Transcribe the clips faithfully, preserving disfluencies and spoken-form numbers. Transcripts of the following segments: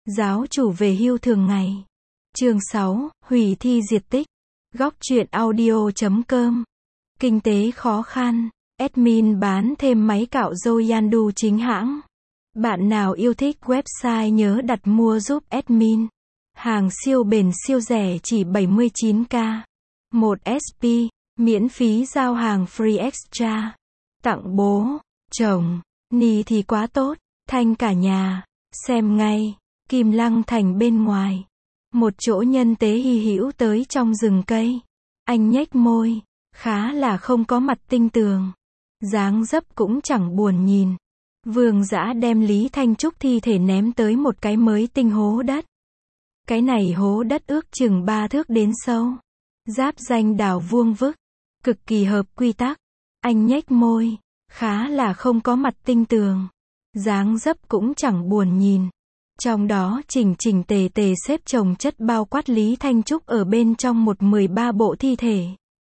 Giáo chủ về hưu thường ngày. Chương sáu, hủy thi diệt tích. Góc truyện audio chấm com. Kinh tế khó khăn. Admin bán thêm máy cạo râu Yandu chính hãng. Bạn nào yêu thích website nhớ đặt mua giúp admin. Hàng siêu bền siêu rẻ chỉ bảy mươi chín k. một ét pê, miễn phí giao hàng free extra. Tặng bố, chồng, ni thì quá tốt, thanh cả nhà. Xem ngay, Kim Lăng Thành bên ngoài. Một chỗ nhân tế hy hữu tới trong rừng cây. Anh nhếch môi, khá là không có mặt tinh tường. Dáng dấp cũng chẳng buồn nhìn. Vương Dã đem Lý Thanh Trúc thi thể ném tới một cái mới tinh hố đất. Cái này hố đất ước chừng ba thước đến sâu. Giáp danh đào vuông vức. Cực kỳ hợp quy tắc. Anh nhếch môi, khá là không có mặt tinh tường. Dáng dấp cũng chẳng buồn nhìn. Trong đó chỉnh chỉnh tề tề xếp chồng chất bao quát Lý Thanh Trúc ở bên trong một mười ba bộ thi thể.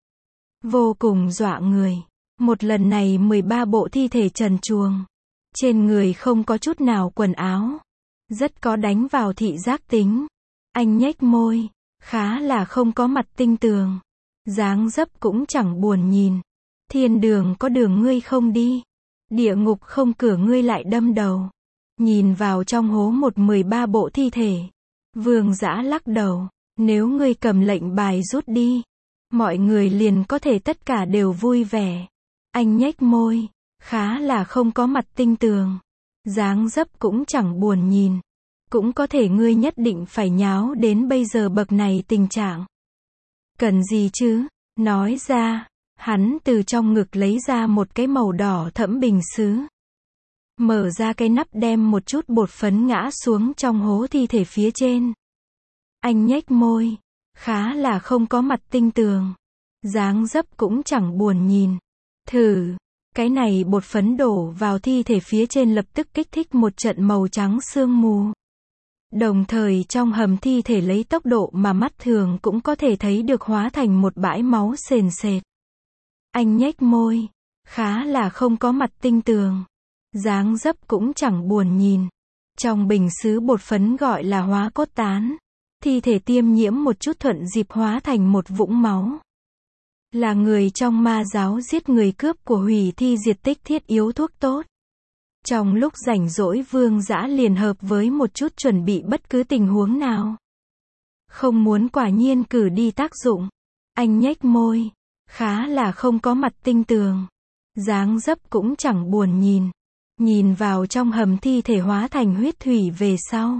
Vô cùng dọa người. Một lần này mười ba bộ thi thể trần truồng. Trên người không có chút nào quần áo. Rất có đánh vào thị giác tính. Anh nhếch môi, khá là không có mặt tinh tường. Dáng dấp cũng chẳng buồn nhìn. Thiên đường có đường ngươi không đi. Địa ngục không cửa ngươi lại đâm đầu. Nhìn vào trong hố một mười ba bộ thi thể. Vương Dã lắc đầu. Nếu ngươi cầm lệnh bài rút đi, mọi người liền có thể tất cả đều vui vẻ. Anh nhếch môi, khá là không có mặt tinh tường. Dáng dấp cũng chẳng buồn nhìn. Cũng có thể ngươi nhất định phải nháo đến bây giờ bậc này tình trạng. Cần gì chứ? Nói ra. Hắn từ trong ngực lấy ra một cái màu đỏ thẫm bình sứ. Mở ra cái nắp đem một chút bột phấn ngã xuống trong hố thi thể phía trên. Anh nhếch môi, khá là không có mặt tinh tường. Dáng dấp cũng chẳng buồn nhìn. Thử, cái này bột phấn đổ vào thi thể phía trên lập tức kích thích một trận màu trắng sương mù. Đồng thời trong hầm thi thể lấy tốc độ mà mắt thường cũng có thể thấy được hóa thành một bãi máu sền sệt. Anh nhếch môi, khá là không có mặt tinh tường. Dáng dấp cũng chẳng buồn nhìn. Trong bình sứ bột phấn gọi là hóa cốt tán. Thi thể tiêm nhiễm một chút thuận dịp hóa thành một vũng máu. Là người trong ma giáo giết người cướp của hủy thi diệt tích thiết yếu thuốc tốt. Trong lúc rảnh rỗi Vương Dã liền hợp với một chút chuẩn bị bất cứ tình huống nào. Không muốn quả nhiên cử đi tác dụng. Anh nhếch môi, khá là không có mặt tinh tường. Dáng dấp cũng chẳng buồn nhìn. Nhìn vào trong hầm thi thể hóa thành huyết thủy về sau.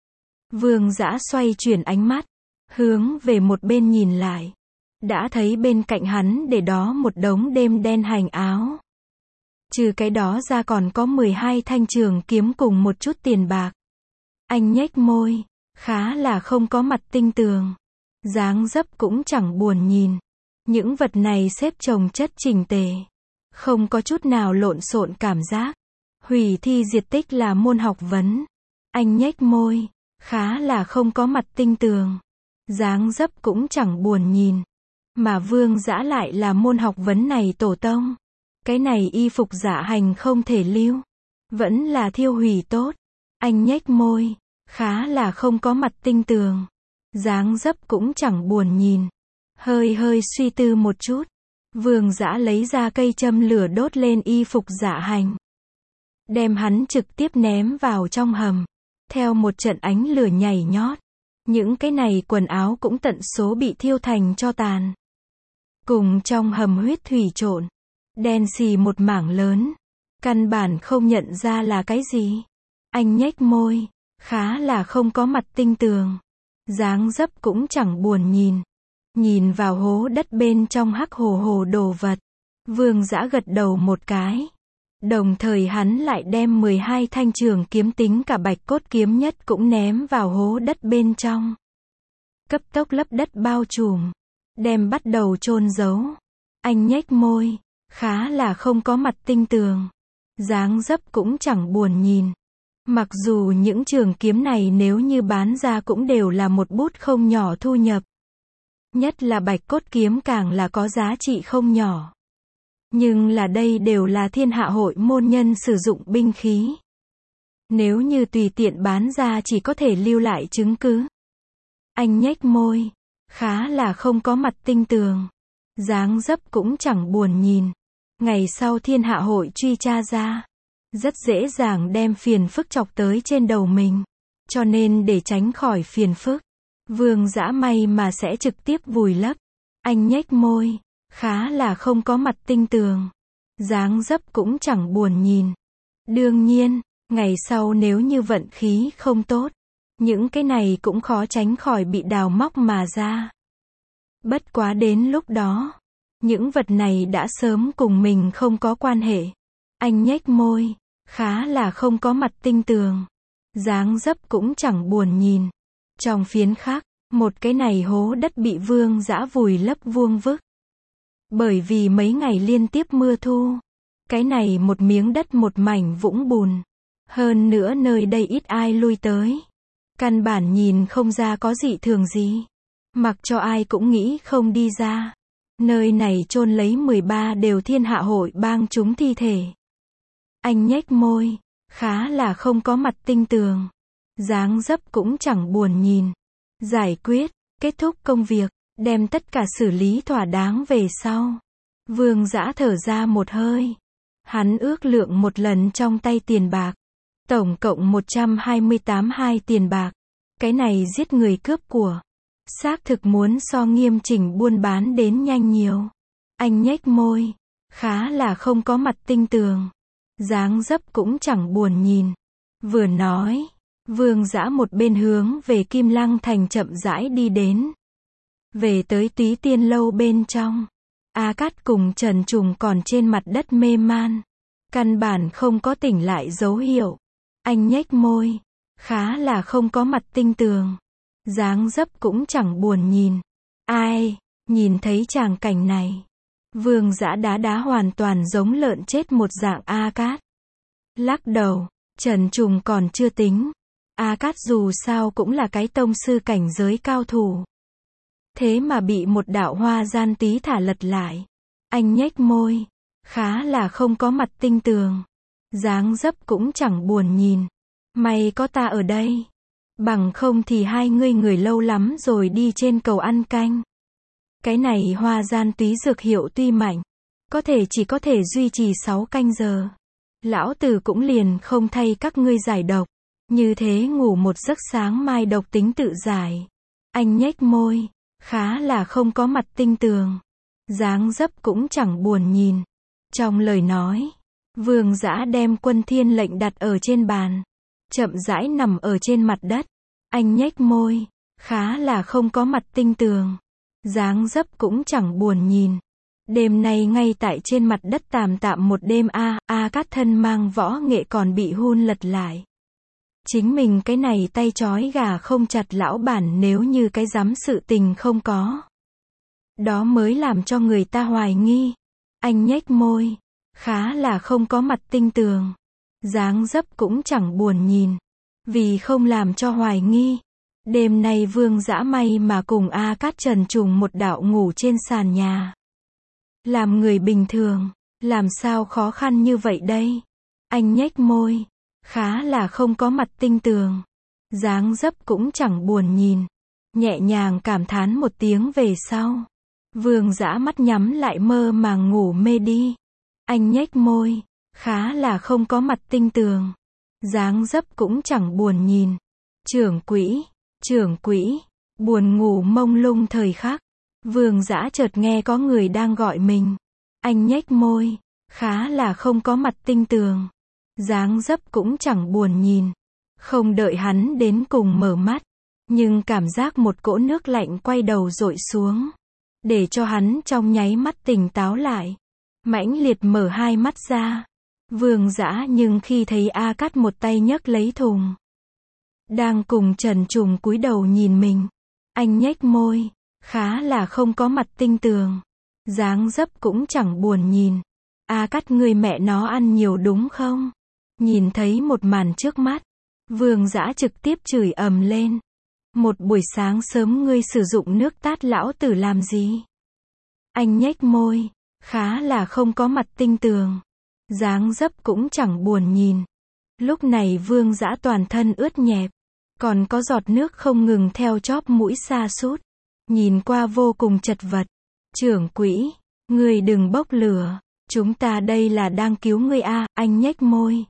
Vương Dã xoay chuyển ánh mắt, hướng về một bên nhìn lại. Đã thấy bên cạnh hắn để đó một đống đêm đen hành áo. Trừ cái đó ra còn có mười hai thanh trường kiếm cùng một chút tiền bạc. Anh nhếch môi, khá là không có mặt tinh tường. Dáng dấp cũng chẳng buồn nhìn. Những vật này xếp chồng chất chỉnh tề. Không có chút nào lộn xộn cảm giác. Hủy thi diệt tích là môn học vấn. Anh nhếch môi, khá là không có mặt tinh tường. Dáng dấp cũng chẳng buồn nhìn. Mà Vương Dã lại là môn học vấn này tổ tông. Cái này y phục dạ hành không thể lưu. Vẫn là thiêu hủy tốt. Anh nhếch môi, khá là không có mặt tinh tường. Dáng dấp cũng chẳng buồn nhìn. Hơi hơi suy tư một chút. Vương Dã lấy ra cây châm lửa đốt lên y phục dạ hành. Đem hắn trực tiếp ném vào trong hầm. Theo một trận ánh lửa nhảy nhót. Những cái này quần áo cũng tận số bị thiêu thành tro tàn. Cùng trong hầm huyết thủy trộn. Đen xì một mảng lớn. Căn bản không nhận ra là cái gì. Anh nhếch môi, khá là không có mặt tinh tường. Dáng dấp cũng chẳng buồn nhìn. Nhìn vào hố đất bên trong hắc hồ hồ đồ vật. Vương Dã gật đầu một cái. Đồng thời hắn lại đem mười hai thanh trường kiếm tính cả bạch cốt kiếm nhất cũng ném vào hố đất bên trong. Cấp tốc lấp đất bao trùm. Đem bắt đầu chôn giấu. Anh nhếch môi, khá là không có mặt tinh tường. Dáng dấp cũng chẳng buồn nhìn. Mặc dù những trường kiếm này nếu như bán ra cũng đều là một bút không nhỏ thu nhập. Nhất là bạch cốt kiếm càng là có giá trị không nhỏ. Nhưng là đây đều là thiên hạ hội môn nhân sử dụng binh khí. Nếu như tùy tiện bán ra chỉ có thể lưu lại chứng cứ. Anh nhếch môi. Khá là không có mặt tinh tường. Dáng dấp cũng chẳng buồn nhìn. Ngày sau thiên hạ hội truy tra ra. Rất dễ dàng đem phiền phức chọc tới trên đầu mình. Cho nên để tránh khỏi phiền phức, Vương Dã may mà sẽ trực tiếp vùi lấp. Anh nhếch môi. Khá là không có mặt tinh tường. Dáng dấp cũng chẳng buồn nhìn. Đương nhiên, ngày sau nếu như vận khí không tốt, những cái này cũng khó tránh khỏi bị đào móc mà ra. Bất quá đến lúc đó, những vật này đã sớm cùng mình không có quan hệ. Anh nhếch môi. Khá là không có mặt tinh tường. Dáng dấp cũng chẳng buồn nhìn. Trong phiến khắc, một cái này hố đất bị Vương Dã vùi lấp vuông vức. Bởi vì mấy ngày liên tiếp mưa thu, cái này một miếng đất một mảnh vũng bùn. Hơn nữa nơi đây ít ai lui tới. Căn bản nhìn không ra có dị thường gì. Mặc cho ai cũng nghĩ không đi ra. Nơi này chôn lấy mười ba đều thiên hạ hội bang chúng thi thể. Anh nhếch môi. Khá là không có mặt tinh tường. Dáng dấp cũng chẳng buồn nhìn. Giải quyết, kết thúc công việc, đem tất cả xử lý thỏa đáng về sau. Vương Dã thở ra một hơi. Hắn ước lượng một lần trong tay tiền bạc. Tổng cộng một trăm hai mươi tám hai tiền bạc. Cái này giết người cướp của. Xác thực muốn so nghiêm chỉnh buôn bán đến nhanh nhiều. Anh nhếch môi. Khá là không có mặt tinh tường. Dáng dấp cũng chẳng buồn nhìn. Vừa nói, Vương Dã một bên hướng về Kim Lăng Thành chậm rãi đi đến. Về tới Túy Tiên lâu bên trong, A Cát cùng Trần Trùng còn trên mặt đất mê man. Căn bản không có tỉnh lại dấu hiệu. Anh nhếch môi. Khá là không có mặt tinh tường. Dáng dấp cũng chẳng buồn nhìn. Ai, nhìn thấy tràng cảnh này. Vương Dã đá đá hoàn toàn giống lợn chết một dạng A Cát. Lắc đầu, Trần Trùng còn chưa tính. A Cát dù sao cũng là cái tông sư cảnh giới cao thủ. Thế mà bị một đạo hoa gian tí thả lật lại. Anh nhếch môi. Khá là không có mặt tinh tường. Dáng dấp cũng chẳng buồn nhìn. May có ta ở đây. Bằng không thì hai ngươi người lâu lắm rồi đi trên cầu ăn canh. Cái này hoa gian túy dược hiệu tuy mạnh, có thể chỉ có thể duy trì sáu canh giờ. Lão tử cũng liền không thay các ngươi giải độc. Như thế ngủ một giấc sáng mai độc tính tự giải. Anh nhếch môi. Khá là không có mặt tinh tường. Dáng dấp cũng chẳng buồn nhìn. Trong lời nói, Vương Dã đem Quân Thiên lệnh đặt ở trên bàn. Chậm rãi nằm ở trên mặt đất. Anh nhếch môi. Khá là không có mặt tinh tường. Dáng dấp cũng chẳng buồn nhìn. Đêm nay ngay tại trên mặt đất tạm tạm một đêm a, A Cát thân mang võ nghệ còn bị hun lật lại. Chính mình cái này tay trói gà không chặt lão bản nếu như cái dám sự tình không có. Đó mới làm cho người ta hoài nghi. Anh nhếch môi. Khá là không có mặt tinh tường. Dáng dấp cũng chẳng buồn nhìn. Vì không làm cho hoài nghi. Đêm nay Vương Dã may mà cùng A Cát Trần Trùng một đạo ngủ trên sàn nhà. Làm người bình thường, làm sao khó khăn như vậy đây? Anh nhếch môi. Khá là không có mặt tinh tường. Dáng dấp cũng chẳng buồn nhìn. Nhẹ nhàng cảm thán một tiếng về sau. Vương Dã mắt nhắm lại mơ màng ngủ mê đi. Anh nhếch môi. Khá là không có mặt tinh tường. Dáng dấp cũng chẳng buồn nhìn. Trưởng quỹ, trưởng quỹ, buồn ngủ mông lung thời khắc. Vương Dã chợt nghe có người đang gọi mình. Anh nhếch môi. Khá là không có mặt tinh tường. Dáng dấp cũng chẳng buồn nhìn. Không đợi hắn đến cùng mở mắt. Nhưng cảm giác một cỗ nước lạnh quay đầu dội xuống. Để cho hắn trong nháy mắt tỉnh táo lại. Mãnh liệt mở hai mắt ra. Vương Dã nhưng khi thấy A Cát một tay nhấc lấy thùng. Đang cùng Trần Trùng cúi đầu nhìn mình. Anh nhếch môi. Khá là không có mặt tinh tường. Dáng dấp cũng chẳng buồn nhìn. A Cát người mẹ nó ăn nhiều đúng không? Nhìn thấy một màn trước mắt. Vương Dã trực tiếp chửi ầm lên. Một buổi sáng sớm ngươi sử dụng nước tát lão tử làm gì? Anh nhếch môi. Khá là không có mặt tinh tường. Dáng dấp cũng chẳng buồn nhìn. Lúc này Vương Dã toàn thân ướt nhẹp, còn có giọt nước không ngừng theo chóp mũi sa sút, nhìn qua vô cùng chật vật. Trưởng quỹ, ngươi đừng bốc lửa, chúng ta đây là đang cứu ngươi a, anh nhếch môi.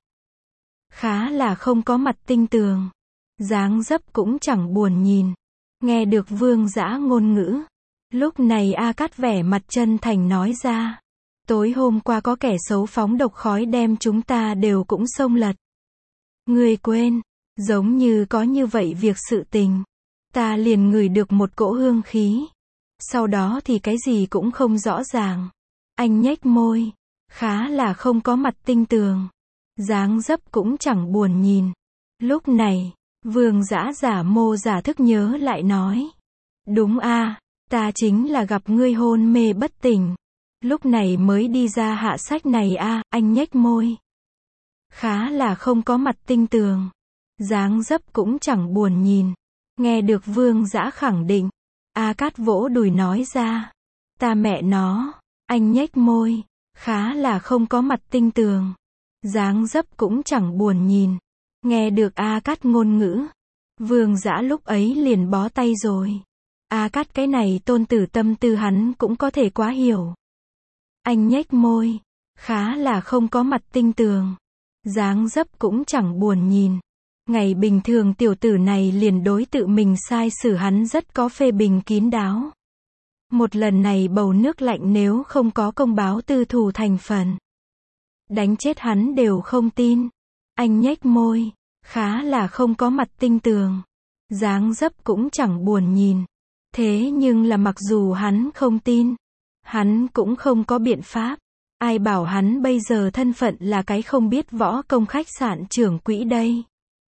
Khá là không có mặt tinh tường, dáng dấp cũng chẳng buồn nhìn. Nghe được Vương Dã ngôn ngữ, lúc này A Cát vẻ mặt chân thành nói ra, tối hôm qua có kẻ xấu phóng độc khói đem chúng ta đều cũng xông lật. Ngươi quên, giống như có như vậy việc sự tình, ta liền ngửi được một cỗ hương khí, sau đó thì cái gì cũng không rõ ràng. Anh nhếch môi, khá là không có mặt tinh tường, dáng dấp cũng chẳng buồn nhìn. Lúc này, Vương Dã giả mô giả thức nhớ lại nói, đúng a, ta chính là gặp ngươi hôn mê bất tỉnh, lúc này mới đi ra hạ sách này a, anh nhếch môi. Khá là không có mặt tinh tường, dáng dấp cũng chẳng buồn nhìn. Nghe được Vương Dã khẳng định, A Cát vỗ đùi nói ra, ta mẹ nó, anh nhếch môi, khá là không có mặt tinh tường, dáng dấp cũng chẳng buồn nhìn. Nghe được A Cát ngôn ngữ, Vương Dã lúc ấy liền bó tay rồi. A Cát cái này tôn tử tâm tư hắn cũng có thể quá hiểu. Anh nhếch môi, khá là không có mặt tinh tường, dáng dấp cũng chẳng buồn nhìn. Ngày bình thường tiểu tử này liền đối tự mình sai xử hắn rất có phê bình kín đáo. Một lần này bầu nước lạnh nếu không có công báo tư thù thành phần, đánh chết hắn đều không tin. Anh nhếch môi, khá là không có mặt tinh tường, dáng dấp cũng chẳng buồn nhìn. Thế nhưng là mặc dù hắn không tin, hắn cũng không có biện pháp. Ai bảo hắn bây giờ thân phận là cái không biết võ công khách sạn trưởng quỹ đây.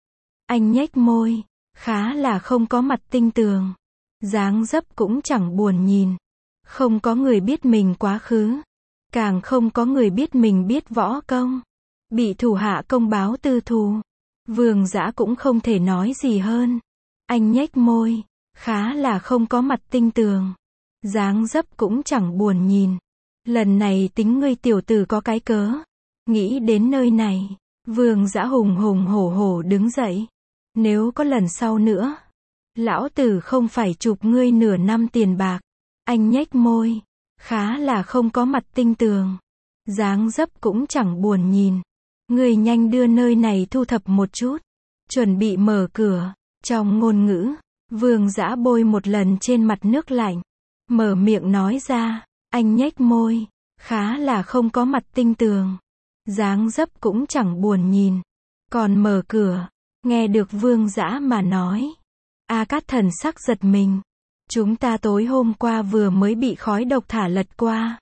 Anh nhếch môi, khá là không có mặt tinh tường, dáng dấp cũng chẳng buồn nhìn. Không có người biết mình quá khứ, càng không có người biết mình biết võ công. Bị thủ hạ công báo tư thù, Vương Dã cũng không thể nói gì hơn. Anh nhếch môi, khá là không có mặt tinh tường, dáng dấp cũng chẳng buồn nhìn. Lần này tính ngươi tiểu tử có cái cớ. Nghĩ đến nơi này, Vương Dã hùng hùng hổ hổ đứng dậy. Nếu có lần sau nữa, lão tử không phải chụp ngươi nửa năm tiền bạc. Anh nhếch môi, khá là không có mặt tinh tường, dáng dấp cũng chẳng buồn nhìn. Ngươi nhanh đưa nơi này thu thập một chút, chuẩn bị mở cửa. Trong ngôn ngữ, Vương Dã bôi một lần trên mặt nước lạnh, mở miệng nói ra, anh nhếch môi, khá là không có mặt tinh tường, dáng dấp cũng chẳng buồn nhìn. Còn mở cửa, nghe được Vương Dã mà nói, A Cát thần sắc giật mình. Chúng ta tối hôm qua vừa mới bị khói độc thả lật qua.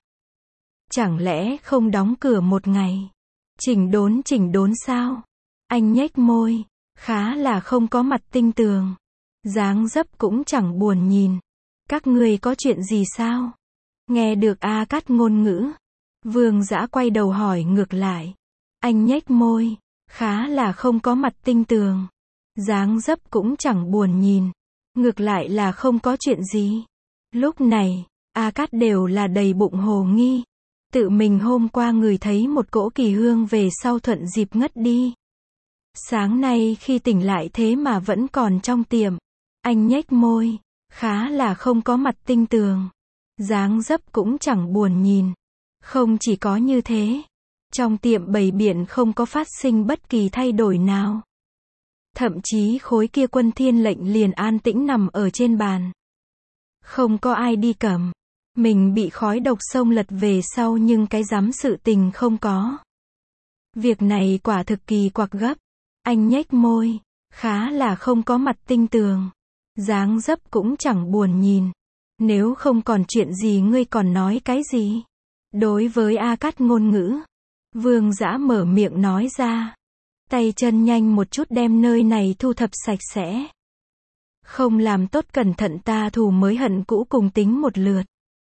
Chẳng lẽ không đóng cửa một ngày? Chỉnh đốn chỉnh đốn sao? Anh nhếch môi, khá là không có mặt tinh tường, dáng dấp cũng chẳng buồn nhìn. Các ngươi có chuyện gì sao? Nghe được A Cát ngôn ngữ, Vương Dã quay đầu hỏi ngược lại. Anh nhếch môi, khá là không có mặt tinh tường, dáng dấp cũng chẳng buồn nhìn. Ngược lại là không có chuyện gì. Lúc này, A Cát đều là đầy bụng hồ nghi. Tự mình hôm qua ngửi thấy một cỗ kỳ hương về sau thuận dịp ngất đi. Sáng nay khi tỉnh lại thế mà vẫn còn trong tiệm. Anh nhếch môi, khá là không có mặt tinh tường, dáng dấp cũng chẳng buồn nhìn. Không chỉ có như thế, trong tiệm bày biện không có phát sinh bất kỳ thay đổi nào. Thậm chí khối kia quân thiên lệnh liền an tĩnh nằm ở trên bàn. Không có ai đi cầm. Mình bị khói độc xông lật về sau nhưng cái dám sự tình không có. Việc này quả thực kỳ quặc gấp. Anh nhếch môi, khá là không có mặt tinh tường, dáng dấp cũng chẳng buồn nhìn. Nếu không còn chuyện gì ngươi còn nói cái gì? Đối với A Cát ngôn ngữ, Vương Dã mở miệng nói ra. Tay chân nhanh một chút đem nơi này thu thập sạch sẽ. Không làm tốt cẩn thận ta thù mới hận cũ cùng tính một lượt.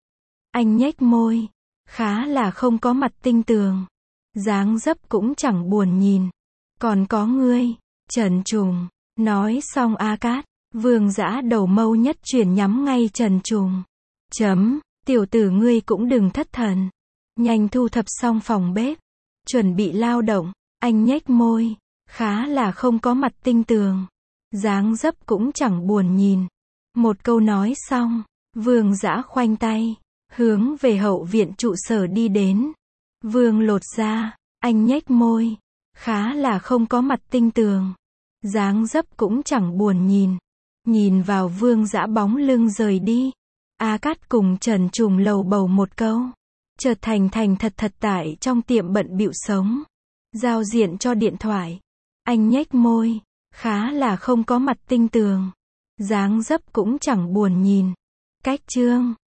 Anh nhếch môi, khá là không có mặt tinh tường, dáng dấp cũng chẳng buồn nhìn. Còn có ngươi, Trần Trùng. Nói xong A Cát, Vương Dã đầu mâu nhất chuyển nhắm ngay Trần Trùng. Chấm, tiểu tử ngươi cũng đừng thất thần. Nhanh thu thập xong phòng bếp, chuẩn bị lao động. Anh nhếch môi, khá là không có mặt tinh tường. Dáng dấp cũng chẳng buồn nhìn. Một câu nói xong, Vương Dã khoanh tay, hướng về hậu viện trụ sở đi đến. Vương Lột ra, anh nhếch môi, khá là không có mặt tinh tường. Dáng dấp cũng chẳng buồn nhìn. Nhìn vào Vương Dã bóng lưng rời đi. A Cát cùng Trần Trùng lầu bầu một câu. Chợt thành thành thật thật tại trong tiệm bận bịu sống. Giao diện cho điện thoại. Anh nhếch môi, khá là không có mặt tinh tường. Dáng dấp cũng chẳng buồn nhìn. Cách chương